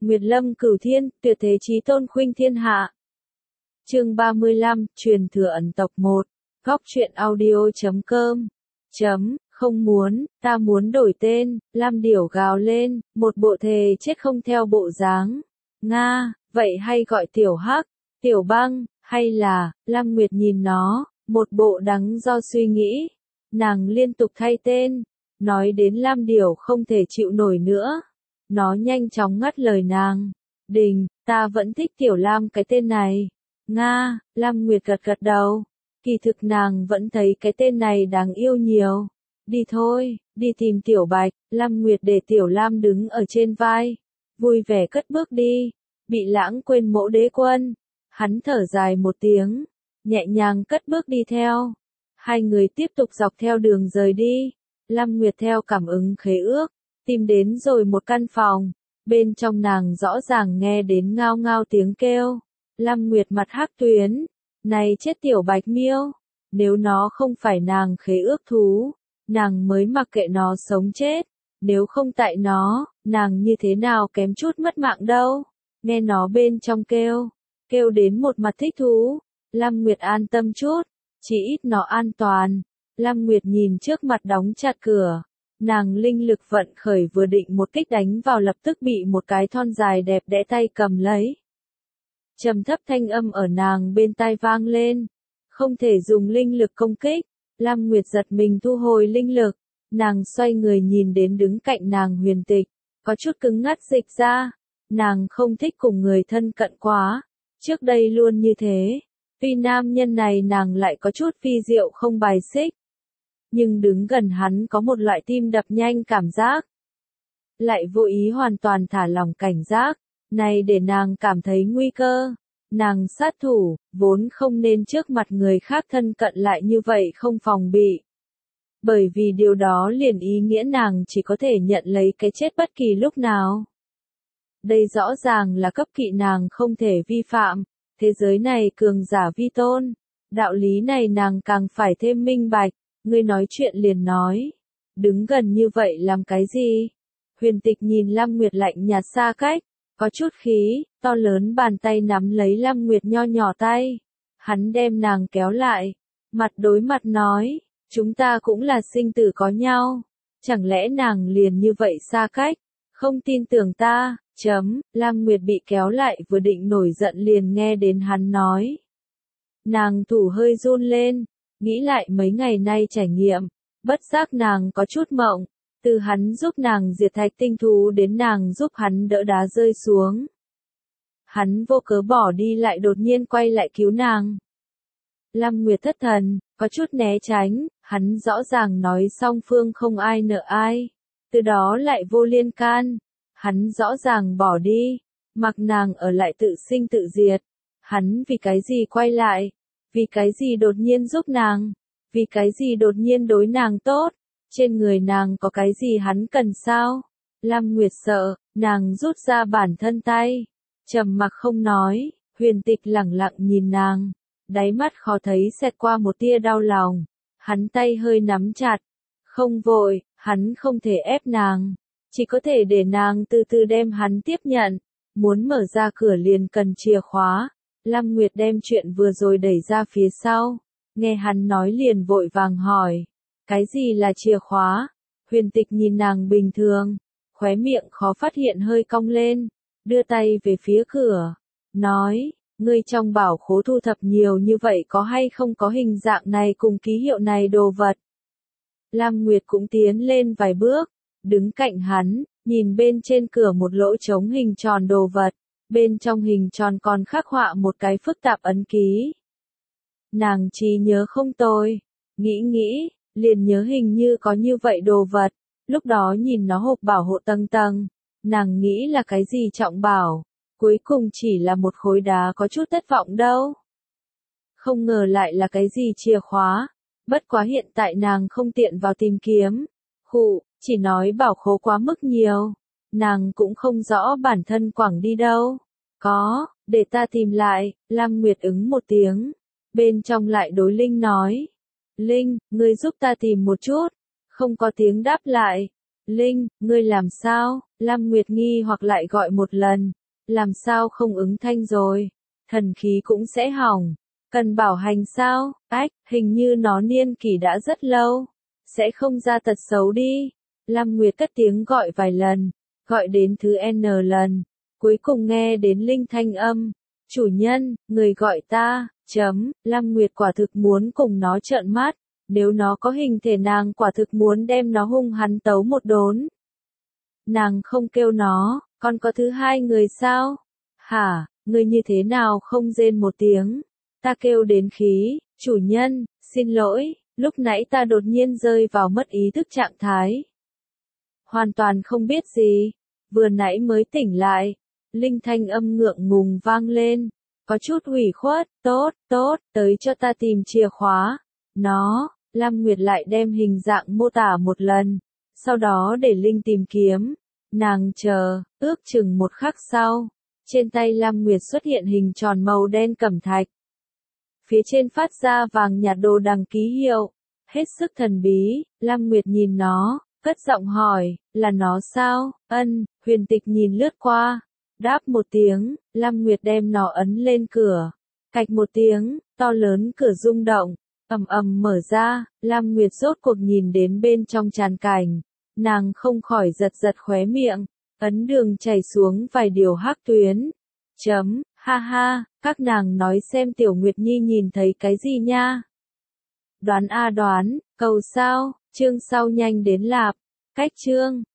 Nguyệt Lâm Cửu Thiên, tuyệt thế chí tôn khuynh thiên hạ. Chương 35, truyền thừa ẩn tộc 1. Góc truyện audio.com. Không muốn, ta muốn đổi tên. Lam Điểu gào lên, một bộ thề chết không theo bộ dáng. Nga, vậy hay gọi Tiểu Hắc, Tiểu Băng, hay là, Lam Nguyệt nhìn nó, một bộ đắn do suy nghĩ. Nàng liên tục thay tên, nói đến Lam Điểu không thể chịu nổi nữa. Nó nhanh chóng ngắt lời nàng. Đình, ta vẫn thích Tiểu Lam cái tên này. Nga, Lam Nguyệt gật gật đầu. Kỳ thực nàng vẫn thấy cái tên này đáng yêu nhiều. Đi thôi, đi tìm Tiểu Bạch. Lam Nguyệt để Tiểu Lam đứng ở trên vai. Vui vẻ cất bước đi. Bị lãng quên Mỗ Đế Quân. Hắn thở dài một tiếng. Nhẹ nhàng cất bước đi theo. Hai người tiếp tục dọc theo đường rời đi. Lam Nguyệt theo cảm ứng khế ước. Tìm đến rồi một căn phòng. Bên trong nàng rõ ràng nghe đến ngao ngao tiếng kêu. Lam Nguyệt mặt hắc tuyến. Này chết Tiểu Bạch Miêu. Nếu nó không phải nàng khế ước thú, nàng mới mặc kệ nó sống chết. Nếu không tại nó, nàng như thế nào kém chút mất mạng đâu. Nghe nó bên trong kêu. Kêu đến một mặt thích thú. Lam Nguyệt an tâm chút. Chỉ ít nó an toàn. Lam Nguyệt nhìn trước mặt đóng chặt cửa. Nàng linh lực vận khởi vừa định một kích đánh vào lập tức bị một cái thon dài đẹp đẽ tay cầm lấy. Trầm thấp thanh âm ở nàng bên tai vang lên. Không thể dùng linh lực công kích. Lam Nguyệt giật mình thu hồi linh lực. Nàng xoay người nhìn đến đứng cạnh nàng Huyền Tịch. Có chút cứng ngắt dịch ra. Nàng không thích cùng người thân cận quá. Trước đây luôn như thế. Tuy nam nhân này nàng lại có chút phi diệu không bài xích. Nhưng đứng gần hắn có một loại tim đập nhanh cảm giác. Lại vô ý hoàn toàn thả lỏng cảnh giác. Này để nàng cảm thấy nguy cơ. Nàng sát thủ, vốn không nên trước mặt người khác thân cận lại như vậy không phòng bị. Bởi vì điều đó liền ý nghĩa nàng chỉ có thể nhận lấy cái chết bất kỳ lúc nào. Đây rõ ràng là cấp kỵ nàng không thể vi phạm. Thế giới này cường giả vi tôn. Đạo lý này nàng càng phải thêm minh bạch. Ngươi nói chuyện liền nói. Đứng gần như vậy làm cái gì? Huyền Tịch nhìn Lam Nguyệt lạnh nhạt xa cách. Có chút khí, to lớn bàn tay nắm lấy Lam Nguyệt nho nhỏ tay. Hắn đem nàng kéo lại. Mặt đối mặt nói. Chúng ta cũng là sinh tử có nhau. Chẳng lẽ nàng liền như vậy xa cách? Không tin tưởng ta. Lam Nguyệt bị kéo lại vừa định nổi giận liền nghe đến hắn nói. Nàng thủ hơi run lên. Nghĩ lại mấy ngày nay trải nghiệm, bất giác nàng có chút mộng, từ hắn giúp nàng diệt thạch tinh thú đến nàng giúp hắn đỡ đá rơi xuống. Hắn vô cớ bỏ đi lại đột nhiên quay lại cứu nàng. Lam Nguyệt thất thần, có chút né tránh, hắn rõ ràng nói song phương không ai nợ ai, từ đó lại vô liên can. Hắn rõ ràng bỏ đi, mặc nàng ở lại tự sinh tự diệt. Hắn vì cái gì quay lại? Vì cái gì đột nhiên giúp nàng? Vì cái gì đột nhiên đối nàng tốt? Trên người nàng có cái gì hắn cần sao? Lam Nguyệt sợ, nàng rút ra bản thân tay. Trầm mặc không nói, Huyền Tịch lẳng lặng nhìn nàng. Đáy mắt khó thấy xẹt qua một tia đau lòng. Hắn tay hơi nắm chặt. Không vội, hắn không thể ép nàng. Chỉ có thể để nàng từ từ đem hắn tiếp nhận. Muốn mở ra cửa liền cần chìa khóa. Lam Nguyệt đem chuyện vừa rồi đẩy ra phía sau. Nghe hắn nói liền vội vàng hỏi. Cái gì là chìa khóa? Huyền Tịch nhìn nàng bình thường. Khóe miệng khó phát hiện hơi cong lên. Đưa tay về phía cửa. Nói, ngươi trong bảo khố thu thập nhiều như vậy có hay không có hình dạng này cùng ký hiệu này đồ vật? Lam Nguyệt cũng tiến lên vài bước. Đứng cạnh hắn, nhìn bên trên cửa một lỗ trống hình tròn đồ vật. Bên trong hình tròn còn khắc họa một cái phức tạp ấn ký. Nàng trí nhớ không tồi. Nghĩ, liền nhớ hình như có như vậy đồ vật. Lúc đó nhìn nó hộp bảo hộ tầng tầng. Nàng nghĩ là cái gì trọng bảo. Cuối cùng chỉ là một khối đá có chút thất vọng đâu. Không ngờ lại là cái gì chìa khóa. Bất quá hiện tại nàng không tiện vào tìm kiếm. Chỉ nói bảo khố quá mức nhiều. Nàng cũng không rõ bản thân quẳng đi đâu. Có, để ta tìm lại. Lam Nguyệt ứng một tiếng. Bên trong lại đối Linh nói. Linh, ngươi giúp ta tìm một chút. Không có tiếng đáp lại. Linh, ngươi làm sao? Lam Nguyệt nghi hoặc lại gọi một lần. Làm sao không ứng thanh rồi? Thần khí cũng sẽ hỏng. Cần bảo hành sao? Ách, hình như nó niên kỷ đã rất lâu. Sẽ không ra tật xấu đi. Lam Nguyệt cất tiếng gọi vài lần. Gọi đến thứ N lần. Cuối cùng nghe đến Linh thanh âm. Chủ nhân, người gọi ta. Lam Nguyệt quả thực muốn cùng nó trợn mắt. Nếu nó có hình thể nàng quả thực muốn đem nó hung hăng tấu một đốn. Nàng không kêu nó, còn có thứ hai người sao? Hả, người như thế nào không rên một tiếng? Ta kêu đến khí, chủ nhân, xin lỗi, lúc nãy ta đột nhiên rơi vào mất ý thức trạng thái. Hoàn toàn không biết gì, vừa nãy mới tỉnh lại. Linh thanh âm ngượng ngùng vang lên, có chút ủy khuất, tốt, tới cho ta tìm chìa khóa. Nó, Lam Nguyệt lại đem hình dạng mô tả một lần, sau đó để Linh tìm kiếm. Nàng chờ, ước chừng một khắc sau, trên tay Lam Nguyệt xuất hiện hình tròn màu đen cẩm thạch. Phía trên phát ra vàng nhạt đồ đằng ký hiệu, hết sức thần bí. Lam Nguyệt nhìn nó, cất giọng hỏi, là nó sao? Ân, Huyền Tịch nhìn lướt qua, đáp một tiếng. Lam Nguyệt đem nó ấn lên cửa, cạch một tiếng, to lớn cửa rung động, ầm ầm mở ra. Lam Nguyệt rốt cuộc nhìn đến bên trong tràn cảnh, nàng không khỏi giật giật khóe miệng, ấn đường chảy xuống vài điều hắc tuyến. Ha ha, các nàng nói xem Tiểu Nguyệt Nhi nhìn thấy cái gì nha? Đoán a đoán, cầu sao, chương sau nhanh đến lạp, cách chương.